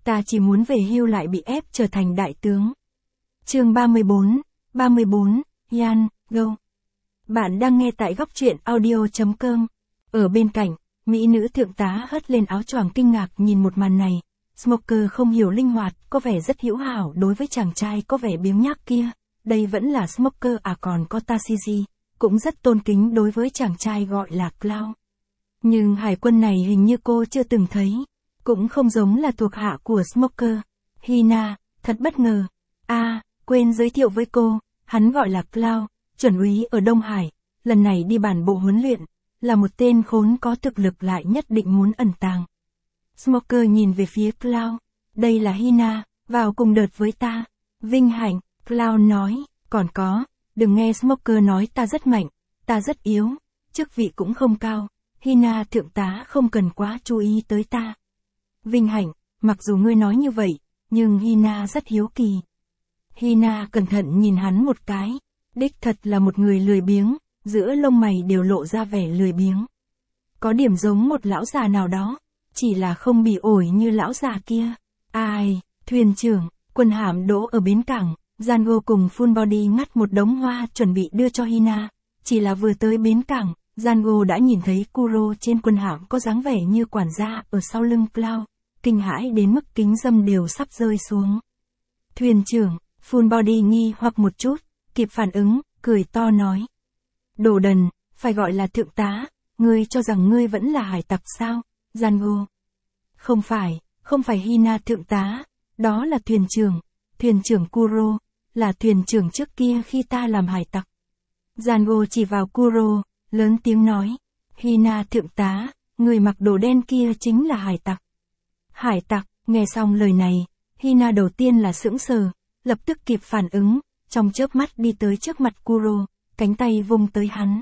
ta chỉ muốn về hưu lại bị ép trở thành đại tướng. Chương 34, Yan, Go. Bạn đang nghe tại góc truyện audio.com. Ở bên cạnh, mỹ nữ thượng tá hất lên áo choàng kinh ngạc nhìn một màn này. Smoker không hiểu linh hoạt, có vẻ rất hữu hảo đối với chàng trai có vẻ biếng nhác kia. Đây vẫn là Smoker à, còn có Tashiji, cũng rất tôn kính đối với chàng trai gọi là Cloud. Nhưng hải quân này hình như cô chưa từng thấy, cũng không giống là thuộc hạ của Smoker. Hina, thật bất ngờ. Quên giới thiệu với cô, hắn gọi là Cloud, chuẩn úy ở Đông Hải, lần này đi bản bộ huấn luyện, là một tên khốn có thực lực lại nhất định muốn ẩn tàng. Smoker nhìn về phía Cloud, đây là Hina, vào cùng đợt với ta. Vinh hạnh, Cloud nói, còn có, đừng nghe Smoker nói ta rất mạnh, ta rất yếu, chức vị cũng không cao, Hina thượng tá không cần quá chú ý tới ta. Vinh hạnh, mặc dù ngươi nói như vậy, nhưng Hina rất hiếu kỳ. Hina cẩn thận nhìn hắn một cái, đích thật là một người lười biếng, giữa lông mày đều lộ ra vẻ lười biếng. Có điểm giống một lão già nào đó, chỉ là không bị ổi như lão già kia. Thuyền trưởng, quân hạm đỗ ở bến cảng, Django cùng Full Body ngắt một đống hoa chuẩn bị đưa cho Hina, chỉ là vừa tới bến cảng, Django đã nhìn thấy Kuro trên quân hạm có dáng vẻ như quản gia ở sau lưng Cloud, kinh hãi đến mức kính dâm đều sắp rơi xuống. Thuyền trưởng, Full Body nghi hoặc một chút, kịp phản ứng, cười to nói. Đồ đần, phải gọi là thượng tá, ngươi cho rằng ngươi vẫn là hải tặc sao, Django? Không phải Hina thượng tá, đó là thuyền trưởng Kuro, là thuyền trưởng trước kia khi ta làm hải tặc. Django chỉ vào Kuro, lớn tiếng nói, Hina thượng tá, người mặc đồ đen kia chính là hải tặc. Hải tặc, nghe xong lời này, Hina đầu tiên là sững sờ, lập tức kịp phản ứng, trong chớp mắt đi tới trước mặt Kuro, cánh tay vung tới hắn.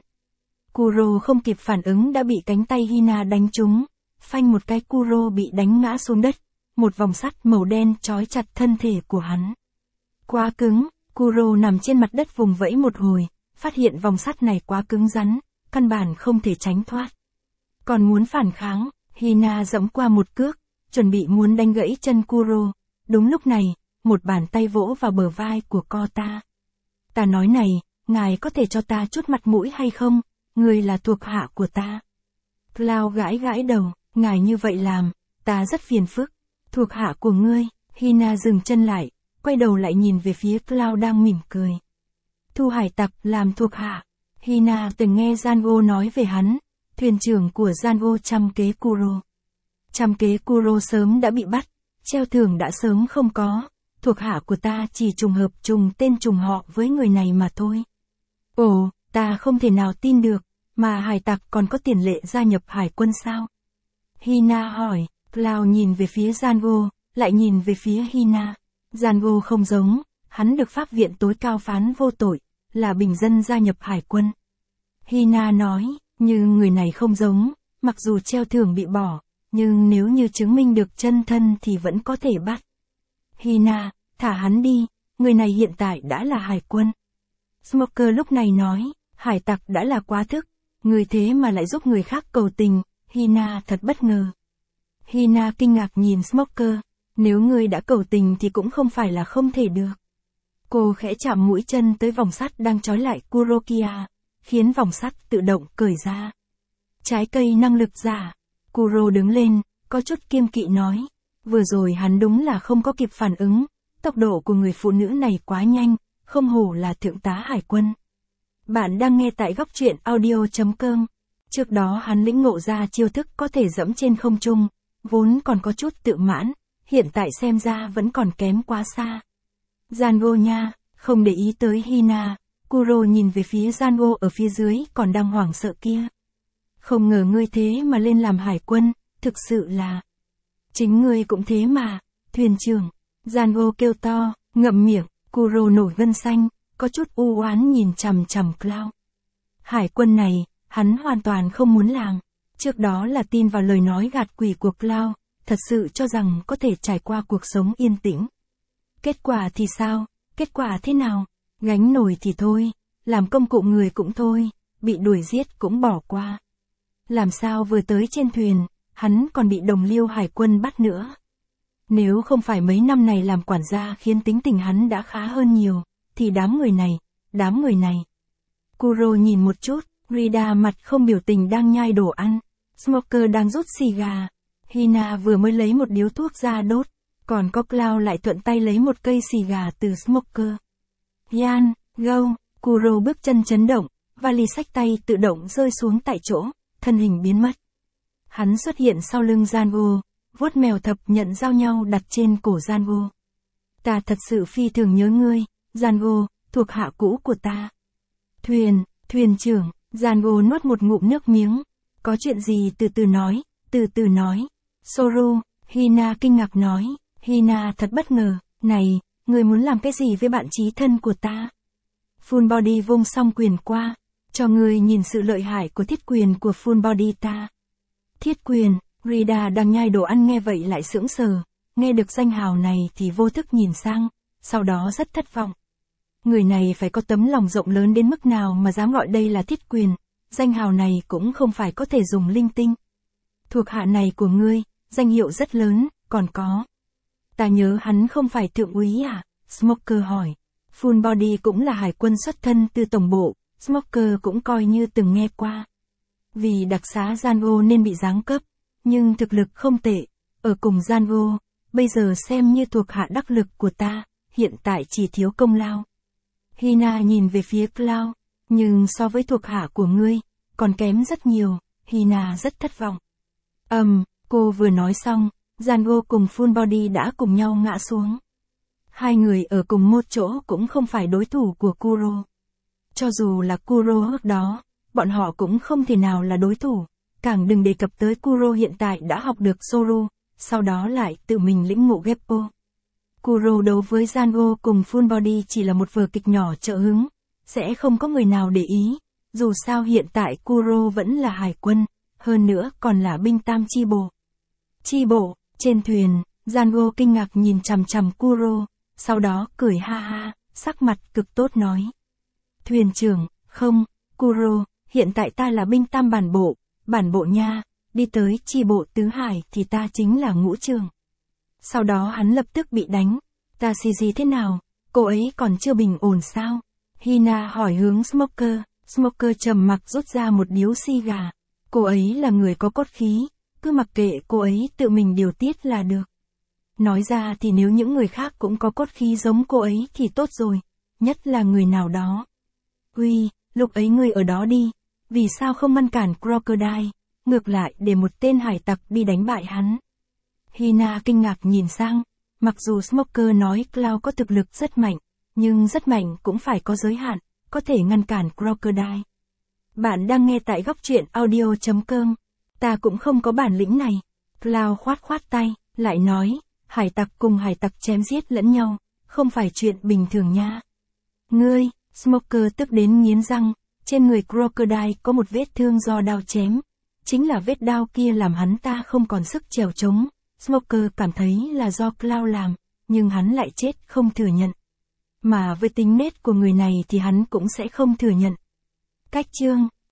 Kuro không kịp phản ứng đã bị cánh tay Hina đánh trúng, phanh một cái Kuro bị đánh ngã xuống đất, một vòng sắt màu đen trói chặt thân thể của hắn. Quá cứng, Kuro nằm trên mặt đất vùng vẫy một hồi, phát hiện vòng sắt này quá cứng rắn, căn bản không thể tránh thoát. Còn muốn phản kháng, Hina giẫm qua một cước, chuẩn bị muốn đánh gãy chân Kuro. Đúng lúc này, một bàn tay vỗ vào bờ vai của cô ta. Ta nói này, ngài có thể cho ta chút mặt mũi hay không, người là thuộc hạ của ta. Cloud gãi đầu, ngài như vậy làm, ta rất phiền phức. Thuộc hạ của ngươi, Hina dừng chân lại, quay đầu lại nhìn về phía Cloud đang mỉm cười. Thu hải tặc làm thuộc hạ. Hina từng nghe Django nói về hắn, thuyền trưởng của Django trăm kế Kuro. Trăm kế Kuro sớm đã bị bắt, treo thưởng đã sớm không có, thuộc hạ của ta chỉ trùng hợp trùng tên trùng họ với người này mà thôi. Ồ, ta không thể nào tin được, mà hải tặc còn có tiền lệ gia nhập hải quân sao? Hina hỏi, Cloud nhìn về phía Django, lại nhìn về phía Hina. Django không giống, hắn được pháp viện tối cao phán vô tội, là bình dân gia nhập hải quân. Hina nói, nhưng người này không giống, mặc dù treo thưởng bị bỏ, nhưng nếu như chứng minh được chân thân thì vẫn có thể bắt. Hina, thả hắn đi, người này hiện tại đã là hải quân. Smoker lúc này nói, hải tặc đã là quá thức, người thế mà lại giúp người khác cầu tình, Hina thật bất ngờ. Hina kinh ngạc nhìn Smoker, nếu ngươi đã cầu tình thì cũng không phải là không thể được. Cô khẽ chạm mũi chân tới vòng sắt đang trói lại Kurokia, khiến vòng sắt tự động cởi ra. Trái cây năng lực giả. Kuro đứng lên, có chút kiêng kỵ nói. Vừa rồi hắn đúng là không có kịp phản ứng, tốc độ của người phụ nữ này quá nhanh, không hổ là thượng tá hải quân. Bạn đang nghe tại góc truyện audio.com. Trước đó hắn lĩnh ngộ ra chiêu thức có thể dẫm trên không trung, vốn còn có chút tự mãn, hiện tại xem ra vẫn còn kém quá xa. Django nha, không để ý tới Hina, Kuro nhìn về phía Django ở phía dưới còn đang hoảng sợ kia. Không ngờ ngươi thế mà lên làm hải quân, thực sự là... Chính ngươi cũng thế mà, thuyền trưởng. Django kêu to, ngậm miệng, Kuro nổi gân xanh, có chút u oán nhìn chằm chằm Cloud. Hải quân này, hắn hoàn toàn không muốn làm. Trước đó là tin vào lời nói gạt quỷ của Cloud, thật sự cho rằng có thể trải qua cuộc sống yên tĩnh. Kết quả thì sao? Kết quả thế nào? Gánh nổi thì thôi, làm công cụ người cũng thôi, bị đuổi giết cũng bỏ qua. Làm sao vừa tới trên thuyền, hắn còn bị đồng liêu hải quân bắt nữa. Nếu không phải mấy năm này làm quản gia khiến tính tình hắn đã khá hơn nhiều, thì đám người này. Kuro nhìn một chút, Rida mặt không biểu tình đang nhai đồ ăn. Smoker đang rút xì gà. Hina vừa mới lấy một điếu thuốc ra đốt, còn có Cloud lại thuận tay lấy một cây xì gà từ Smoker. Yan, go, Kuro bước chân chấn động, vali xách tay tự động rơi xuống tại chỗ, thân hình biến mất. Hắn xuất hiện sau lưng Django, vuốt mèo thập nhận giao nhau đặt trên cổ Django. Ta thật sự phi thường nhớ ngươi, Django, thuộc hạ cũ của ta. Thuyền trưởng, Django nuốt một ngụm nước miếng. Có chuyện gì từ từ nói. Soru, Hina kinh ngạc nói. Hina thật bất ngờ, này, ngươi muốn làm cái gì với bạn chí thân của ta? Full Body vung xong quyền qua, cho ngươi nhìn sự lợi hại của thiết quyền của Full Body ta. Thiết quyền, Rida đang nhai đồ ăn nghe vậy lại sững sờ, nghe được danh hào này thì vô thức nhìn sang, sau đó rất thất vọng. Người này phải có tấm lòng rộng lớn đến mức nào mà dám gọi đây là thiết quyền, danh hào này cũng không phải có thể dùng linh tinh. Thuộc hạ này của ngươi, danh hiệu rất lớn, còn có. Ta nhớ hắn không phải thượng úy à? Smoker hỏi. Full Body cũng là hải quân xuất thân từ tổng bộ, Smoker cũng coi như từng nghe qua. Vì đặc xá Django nên bị giáng cấp, nhưng thực lực không tệ, ở cùng Django, bây giờ xem như thuộc hạ đắc lực của ta, hiện tại chỉ thiếu công lao. Hina nhìn về phía Cloud, nhưng so với thuộc hạ của ngươi, còn kém rất nhiều, Hina rất thất vọng. Cô vừa nói xong, Django cùng Full Body đã cùng nhau ngã xuống. Hai người ở cùng một chỗ cũng không phải đối thủ của Kuro. Cho dù là Kuro lúc đó, bọn họ cũng không thể nào là đối thủ, càng đừng đề cập tới Kuro hiện tại đã học được Soru, sau đó lại tự mình lĩnh ngộ Geppo. Kuro đấu với Django cùng Full Body chỉ là một vở kịch nhỏ trợ hứng, sẽ không có người nào để ý, dù sao hiện tại Kuro vẫn là hải quân, hơn nữa còn là binh tam chi bộ. Chi bộ, trên thuyền, Django kinh ngạc nhìn chằm chằm Kuro, sau đó cười ha ha, sắc mặt cực tốt nói. Thuyền trưởng, không, Kuro, hiện tại ta là binh tam bản bộ nha, đi tới chi bộ tứ hải thì ta chính là ngũ trưởng. Sau đó hắn lập tức bị đánh. Ta gì thế nào, cô ấy còn chưa bình ổn sao? Hina hỏi hướng Smoker, Smoker trầm mặc rút ra một điếu xì gà. Cô ấy là người có cốt khí, cứ mặc kệ cô ấy tự mình điều tiết là được. Nói ra thì nếu những người khác cũng có cốt khí giống cô ấy thì tốt rồi, nhất là người nào đó. Uy, lúc ấy ngươi ở đó đi, vì sao không ngăn cản Crocodile, ngược lại để một tên hải tặc đi đánh bại hắn. Hina kinh ngạc nhìn sang, mặc dù Smoker nói Cloud có thực lực rất mạnh, nhưng rất mạnh cũng phải có giới hạn, có thể ngăn cản Crocodile. Bạn đang nghe tại góc truyện audio.com. Ta cũng không có bản lĩnh này. Cloud khoát tay, lại nói, hải tặc cùng hải tặc chém giết lẫn nhau, không phải chuyện bình thường nha. Ngươi, Smoker tức đến nghiến răng, trên người Crocodile có một vết thương do đao chém. Chính là vết đao kia làm hắn ta không còn sức chèo chống. Smoker cảm thấy là do Cloud làm, nhưng hắn lại chết không thừa nhận. Mà với tính nết của người này thì hắn cũng sẽ không thừa nhận. Cách chương